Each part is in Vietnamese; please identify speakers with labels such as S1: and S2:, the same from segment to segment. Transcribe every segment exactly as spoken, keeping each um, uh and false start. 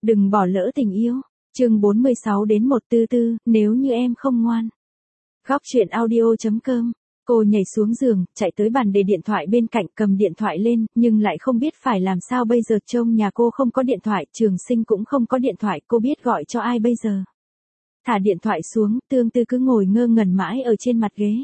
S1: Đừng bỏ lỡ tình yêu. Chương bốn mươi sáu đến một tư tư, nếu như em không ngoan. Góc truyện audio chấm com. Cô nhảy xuống giường, chạy tới bàn để điện thoại bên cạnh, cầm điện thoại lên, nhưng lại không biết phải làm sao bây giờ. Trông nhà cô không có điện thoại, Trường Sinh cũng không có điện thoại, cô biết gọi cho ai bây giờ. Thả điện thoại xuống, Tương Tư cứ ngồi ngơ ngẩn mãi ở trên mặt ghế.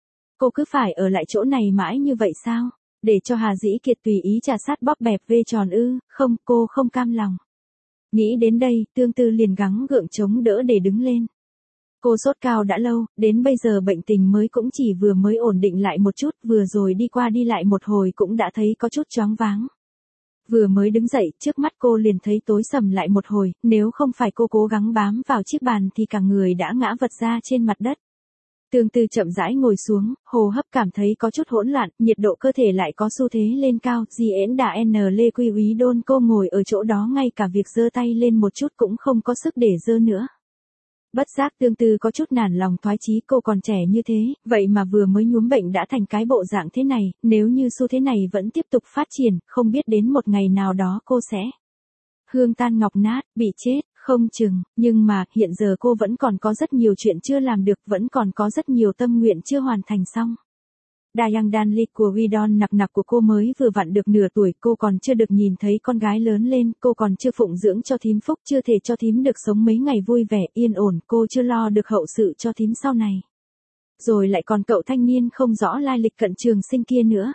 S1: Cô cứ phải ở lại chỗ này mãi như vậy sao? Để cho Hà Dĩ Kiệt tùy ý trà sát bóp bẹp vê tròn ư? Không, cô không cam lòng. Nghĩ đến đây, Tương Tư liền gắng gượng chống đỡ để đứng lên. Cô sốt cao đã lâu, đến bây giờ bệnh tình mới cũng chỉ vừa mới ổn định lại một chút, vừa rồi đi qua đi lại một hồi cũng đã thấy có chút choáng váng. Vừa mới đứng dậy, trước mắt cô liền thấy tối sầm lại một hồi, nếu không phải cô cố gắng bám vào chiếc bàn thì cả người đã ngã vật ra trên mặt đất. Tương Tư chậm rãi ngồi xuống, hô hấp cảm thấy có chút hỗn loạn, nhiệt độ cơ thể lại có xu thế lên cao, di ễn đà n lê quy úy đôn. Cô ngồi ở chỗ đó ngay cả việc giơ tay lên một chút cũng không có sức để giơ nữa. Bất giác Tương Tư có chút nản lòng thoái chí, cô còn trẻ như thế, vậy mà vừa mới nhuốm bệnh đã thành cái bộ dạng thế này, nếu như xu thế này vẫn tiếp tục phát triển, không biết đến một ngày nào đó cô sẽ hương tan ngọc nát, bị chết, không chừng, nhưng mà, hiện giờ cô vẫn còn có rất nhiều chuyện chưa làm được, vẫn còn có rất nhiều tâm nguyện chưa hoàn thành xong. Dayang Dan Lee của Widon nặc nặc của cô mới vừa vặn được nửa tuổi, cô còn chưa được nhìn thấy con gái lớn lên, cô còn chưa phụng dưỡng cho thím phúc, chưa thể cho thím được sống mấy ngày vui vẻ, yên ổn, cô chưa lo được hậu sự cho thím sau này. Rồi lại còn cậu thanh niên không rõ lai lịch Cận Trường Sinh kia nữa.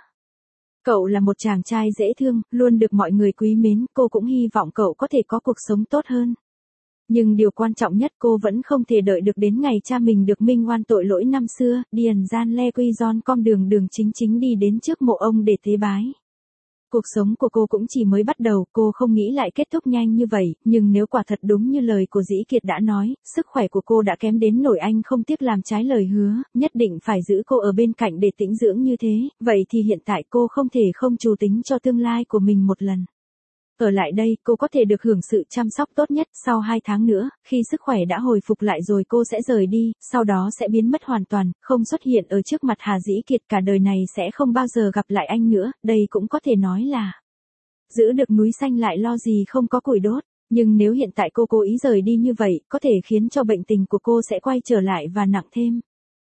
S1: Cậu là một chàng trai dễ thương, luôn được mọi người quý mến, cô cũng hy vọng cậu có thể có cuộc sống tốt hơn. Nhưng điều quan trọng nhất cô vẫn không thể đợi được đến ngày cha mình được minh oan tội lỗi năm xưa, điền gian le quy giòn com đường đường chính chính đi đến trước mộ ông để tế bái. Cuộc sống của cô cũng chỉ mới bắt đầu, cô không nghĩ lại kết thúc nhanh như vậy, nhưng nếu quả thật đúng như lời của Dĩ Kiệt đã nói, sức khỏe của cô đã kém đến nỗi anh không tiếc làm trái lời hứa, nhất định phải giữ cô ở bên cạnh để tĩnh dưỡng như thế, vậy thì hiện tại cô không thể không chủ tính cho tương lai của mình một lần. Ở lại đây, cô có thể được hưởng sự chăm sóc tốt nhất, sau hai tháng nữa, khi sức khỏe đã hồi phục lại rồi cô sẽ rời đi, sau đó sẽ biến mất hoàn toàn, không xuất hiện ở trước mặt Hà Dĩ Kiệt, cả đời này sẽ không bao giờ gặp lại anh nữa, đây cũng có thể nói là giữ được núi xanh lại lo gì không có củi đốt, nhưng nếu hiện tại cô cố ý rời đi như vậy, có thể khiến cho bệnh tình của cô sẽ quay trở lại và nặng thêm.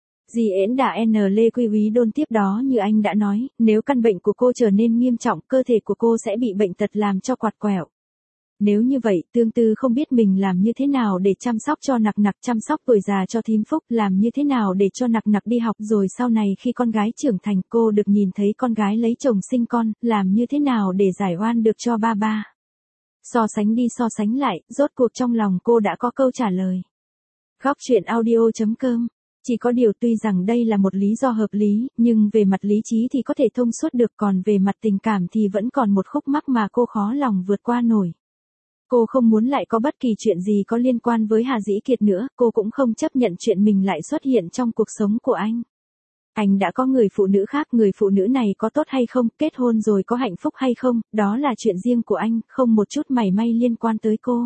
S1: Dì ễn đà n lê quy úy đôn tiếp đó như anh đã nói, nếu căn bệnh của cô trở nên nghiêm trọng, cơ thể của cô sẽ bị bệnh tật làm cho quạt quẹo. Nếu như vậy, Tương Tư không biết mình làm như thế nào để chăm sóc cho nặc nặc, chăm sóc tuổi già cho thím phúc, làm như thế nào để cho nặc nặc đi học, rồi sau này khi con gái trưởng thành cô được nhìn thấy con gái lấy chồng sinh con, làm như thế nào để giải oan được cho ba ba. So sánh đi so sánh lại, rốt cuộc trong lòng cô đã có câu trả lời. Góc truyện audio chấm com. Chỉ có điều tuy rằng đây là một lý do hợp lý, nhưng về mặt lý trí thì có thể thông suốt được, còn về mặt tình cảm thì vẫn còn một khúc mắc mà cô khó lòng vượt qua nổi. Cô không muốn lại có bất kỳ chuyện gì có liên quan với Hà Dĩ Kiệt nữa, cô cũng không chấp nhận chuyện mình lại xuất hiện trong cuộc sống của anh. Anh đã có người phụ nữ khác, người phụ nữ này có tốt hay không, kết hôn rồi có hạnh phúc hay không, đó là chuyện riêng của anh, không một chút mảy may liên quan tới cô.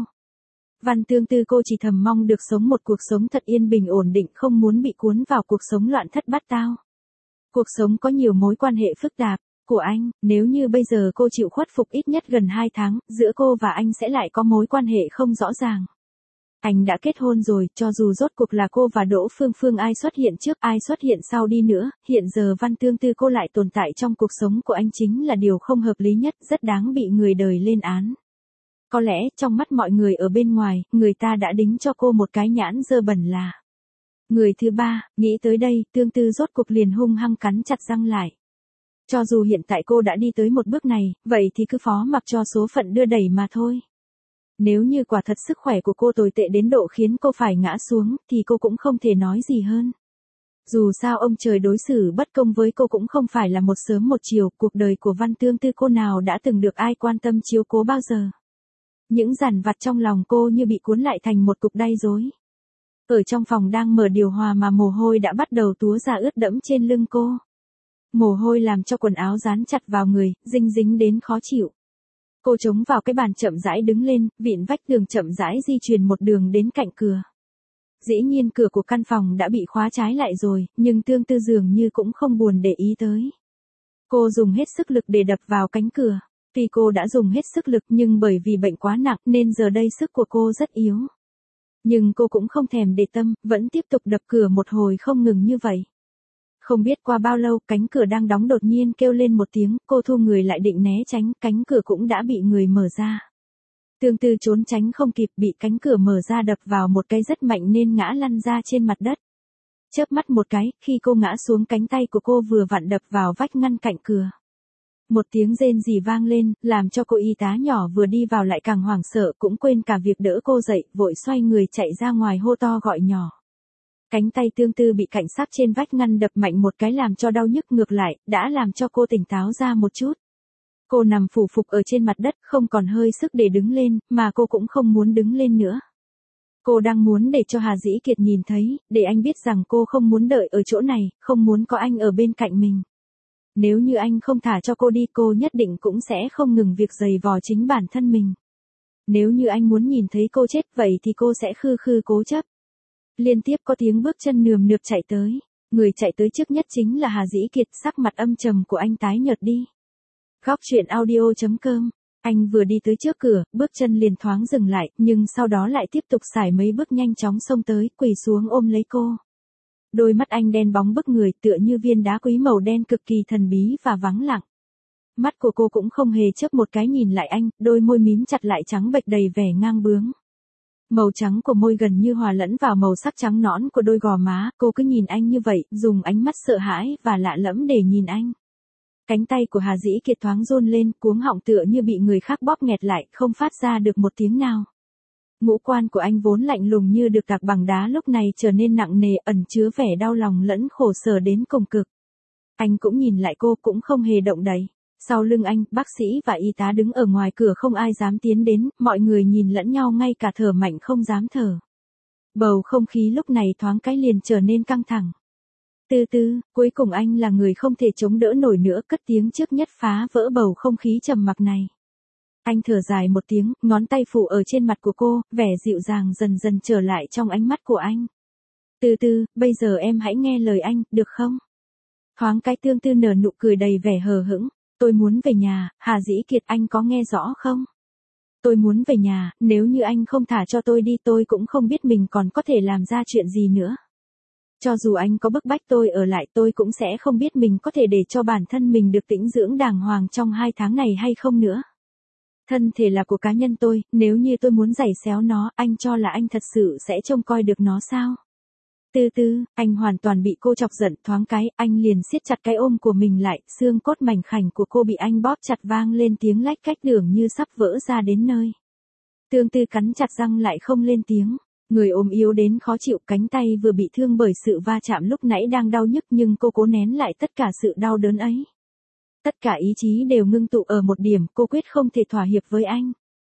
S1: Văn Tương Tư cô chỉ thầm mong được sống một cuộc sống thật yên bình ổn định, không muốn bị cuốn vào cuộc sống loạn thất bát tao. Cuộc sống có nhiều mối quan hệ phức tạp của anh, nếu như bây giờ cô chịu khuất phục ít nhất gần hai tháng, giữa cô và anh sẽ lại có mối quan hệ không rõ ràng. Anh đã kết hôn rồi, cho dù rốt cuộc là cô và Đỗ Phương Phương ai xuất hiện trước, ai xuất hiện sau đi nữa, hiện giờ Văn Tương Tư cô lại tồn tại trong cuộc sống của anh chính là điều không hợp lý nhất, rất đáng bị người đời lên án. Có lẽ, trong mắt mọi người ở bên ngoài, người ta đã đính cho cô một cái nhãn dơ bẩn là người thứ ba, nghĩ tới đây, Tương Tư rốt cuộc liền hung hăng cắn chặt răng lại. Cho dù hiện tại cô đã đi tới một bước này, vậy thì cứ phó mặc cho số phận đưa đẩy mà thôi. Nếu như quả thật sức khỏe của cô tồi tệ đến độ khiến cô phải ngã xuống, thì cô cũng không thể nói gì hơn. Dù sao ông trời đối xử bất công với cô cũng không phải là một sớm một chiều, cuộc đời của Văn Tương Tư cô nào đã từng được ai quan tâm chiếu cố bao giờ. Những dằn vặt trong lòng cô như bị cuốn lại thành một cục đay rối. Ở trong phòng đang mở điều hòa mà mồ hôi đã bắt đầu túa ra ướt đẫm trên lưng cô. Mồ hôi làm cho quần áo dán chặt vào người, dinh dính đến khó chịu. Cô chống vào cái bàn chậm rãi đứng lên, vịn vách tường chậm rãi di chuyển một đường đến cạnh cửa. Dĩ nhiên cửa của căn phòng đã bị khóa trái lại rồi, nhưng Tương Tư dường như cũng không buồn để ý tới. Cô dùng hết sức lực để đập vào cánh cửa. Tuy cô đã dùng hết sức lực nhưng bởi vì bệnh quá nặng nên giờ đây sức của cô rất yếu. Nhưng cô cũng không thèm để tâm, vẫn tiếp tục đập cửa một hồi không ngừng như vậy. Không biết qua bao lâu, cánh cửa đang đóng đột nhiên kêu lên một tiếng, cô thu người lại định né tránh, cánh cửa cũng đã bị người mở ra. Tương Tư trốn tránh không kịp, bị cánh cửa mở ra đập vào một cái rất mạnh nên ngã lăn ra trên mặt đất. Chớp mắt một cái, khi cô ngã xuống cánh tay của cô vừa vặn đập vào vách ngăn cạnh cửa. Một tiếng rên rỉ vang lên, làm cho cô y tá nhỏ vừa đi vào lại càng hoảng sợ, cũng quên cả việc đỡ cô dậy, vội xoay người chạy ra ngoài hô to gọi nhỏ. Cánh tay Tương Tư bị cảnh sát trên vách ngăn đập mạnh một cái làm cho đau nhức ngược lại, đã làm cho cô tỉnh táo ra một chút. Cô nằm phủ phục ở trên mặt đất, không còn hơi sức để đứng lên, mà cô cũng không muốn đứng lên nữa. Cô đang muốn để cho Hà Dĩ Kiệt nhìn thấy, để anh biết rằng cô không muốn đợi ở chỗ này, không muốn có anh ở bên cạnh mình. Nếu như anh không thả cho cô đi, cô nhất định cũng sẽ không ngừng việc giày vò chính bản thân mình. Nếu như anh muốn nhìn thấy cô chết vậy thì cô sẽ khư khư cố chấp. Liên tiếp có tiếng bước chân nườm nượp chạy tới. Người chạy tới trước nhất chính là Hà Dĩ Kiệt, sắc mặt âm trầm của anh tái nhợt đi. Góc truyện audio chấm com. Anh vừa đi tới trước cửa, bước chân liền thoáng dừng lại, nhưng sau đó lại tiếp tục sải mấy bước nhanh chóng xông tới, quỳ xuống ôm lấy cô. Đôi mắt anh đen bóng bức người, tựa như viên đá quý màu đen cực kỳ thần bí và vắng lặng. Mắt của cô cũng không hề chớp một cái nhìn lại anh, đôi môi mím chặt lại trắng bệch đầy vẻ ngang bướng. Màu trắng của môi gần như hòa lẫn vào màu sắc trắng nõn của đôi gò má, cô cứ nhìn anh như vậy, dùng ánh mắt sợ hãi và lạ lẫm để nhìn anh. Cánh tay của Hà Dĩ Kiệt thoáng run lên, cuống họng tựa như bị người khác bóp nghẹt lại, không phát ra được một tiếng nào. Ngũ quan của anh vốn lạnh lùng như được tạc bằng đá lúc này trở nên nặng nề, ẩn chứa vẻ đau lòng lẫn khổ sở đến cùng cực. Anh cũng nhìn lại cô, cũng không hề động đậy. Sau lưng anh, bác sĩ và y tá đứng ở ngoài cửa không ai dám tiến đến, mọi người nhìn lẫn nhau ngay cả thở mạnh không dám thở. Bầu không khí lúc này thoáng cái liền trở nên căng thẳng. Tư Tư, cuối cùng anh là người không thể chống đỡ nổi nữa, cất tiếng trước nhất phá vỡ bầu không khí trầm mặc này. Anh thở dài một tiếng, ngón tay phủ ở trên mặt của cô, vẻ dịu dàng dần dần trở lại trong ánh mắt của anh. Tư Tư, bây giờ em hãy nghe lời anh, được không? Thoáng cái Tương Tư nở nụ cười đầy vẻ hờ hững. Tôi muốn về nhà, Hà Dĩ Kiệt, anh có nghe rõ không? Tôi muốn về nhà, nếu như anh không thả cho tôi đi tôi cũng không biết mình còn có thể làm ra chuyện gì nữa. Cho dù anh có bức bách tôi ở lại tôi cũng sẽ không biết mình có thể để cho bản thân mình được tĩnh dưỡng đàng hoàng trong hai tháng này hay không nữa. Thân thể là của cá nhân tôi, nếu như tôi muốn giày xéo nó, anh cho là anh thật sự sẽ trông coi được nó sao? Tư Tư, anh hoàn toàn bị cô chọc giận, thoáng cái, anh liền siết chặt cái ôm của mình lại, xương cốt mảnh khảnh của cô bị anh bóp chặt vang lên tiếng lách cách đường như sắp vỡ ra đến nơi. Tương Tư cắn chặt răng lại không lên tiếng, người ôm yếu đến khó chịu, cánh tay vừa bị thương bởi sự va chạm lúc nãy đang đau nhức nhưng cô cố nén lại tất cả sự đau đớn ấy. Tất cả ý chí đều ngưng tụ ở một điểm, cô quyết không thể thỏa hiệp với anh.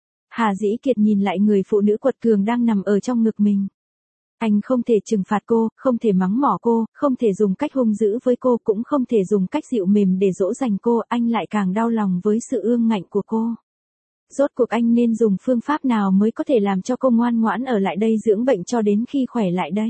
S1: Hà Dĩ Kiệt nhìn lại người phụ nữ quật cường đang nằm ở trong ngực mình. Anh không thể trừng phạt cô, không thể mắng mỏ cô, không thể dùng cách hung dữ với cô, cũng không thể dùng cách dịu mềm để dỗ dành cô, anh lại càng đau lòng với sự ương ngạnh của cô. Rốt cuộc anh nên dùng phương pháp nào mới có thể làm cho cô ngoan ngoãn ở lại đây dưỡng bệnh cho đến khi khỏe lại đây?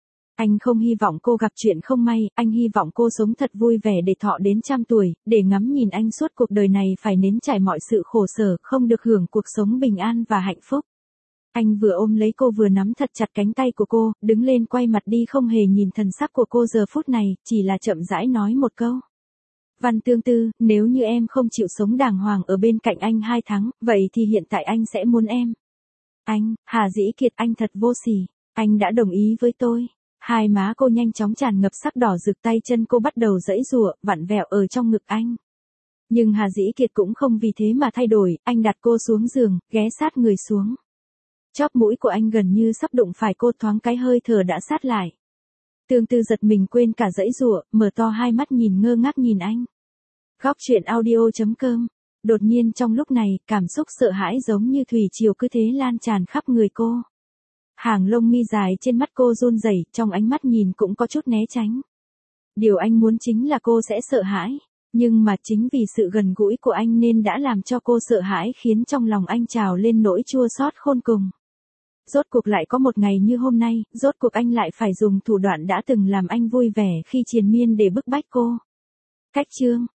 S1: Anh không hy vọng cô gặp chuyện không may, anh hy vọng cô sống thật vui vẻ để thọ đến trăm tuổi, để ngắm nhìn anh suốt cuộc đời này phải nếm trải mọi sự khổ sở, không được hưởng cuộc sống bình an và hạnh phúc. Anh vừa ôm lấy cô vừa nắm thật chặt cánh tay của cô, đứng lên quay mặt đi không hề nhìn thần sắc của cô giờ phút này, chỉ là chậm rãi nói một câu. Văn Tương Tư, nếu như em không chịu sống đàng hoàng ở bên cạnh anh hai tháng, vậy thì hiện tại anh sẽ muốn em. Anh, Hà Dĩ Kiệt, anh thật vô sỉ, anh đã đồng ý với tôi. Hai má cô nhanh chóng tràn ngập sắc đỏ rực, tay chân cô bắt đầu giãy giụa, vặn vẹo ở trong ngực anh. Nhưng Hà Dĩ Kiệt cũng không vì thế mà thay đổi, anh đặt cô xuống giường, ghé sát người xuống. Chóp mũi của anh gần như sắp đụng phải cô, thoáng cái hơi thở đã sát lại. Tương Tư giật mình quên cả giãy giụa, mở to hai mắt nhìn ngơ ngác nhìn anh. Góc truyện audio chấm com. Đột nhiên trong lúc này, cảm xúc sợ hãi giống như thủy triều cứ thế lan tràn khắp người cô. Hàng lông mi dài trên mắt cô run rẩy, trong ánh mắt nhìn cũng có chút né tránh. Điều anh muốn chính là cô sẽ sợ hãi, nhưng mà chính vì sự gần gũi của anh nên đã làm cho cô sợ hãi, khiến trong lòng anh trào lên nỗi chua xót khôn cùng. Rốt cuộc lại có một ngày như hôm nay, rốt cuộc anh lại phải dùng thủ đoạn đã từng làm anh vui vẻ khi triền miên để bức bách cô. Cách chương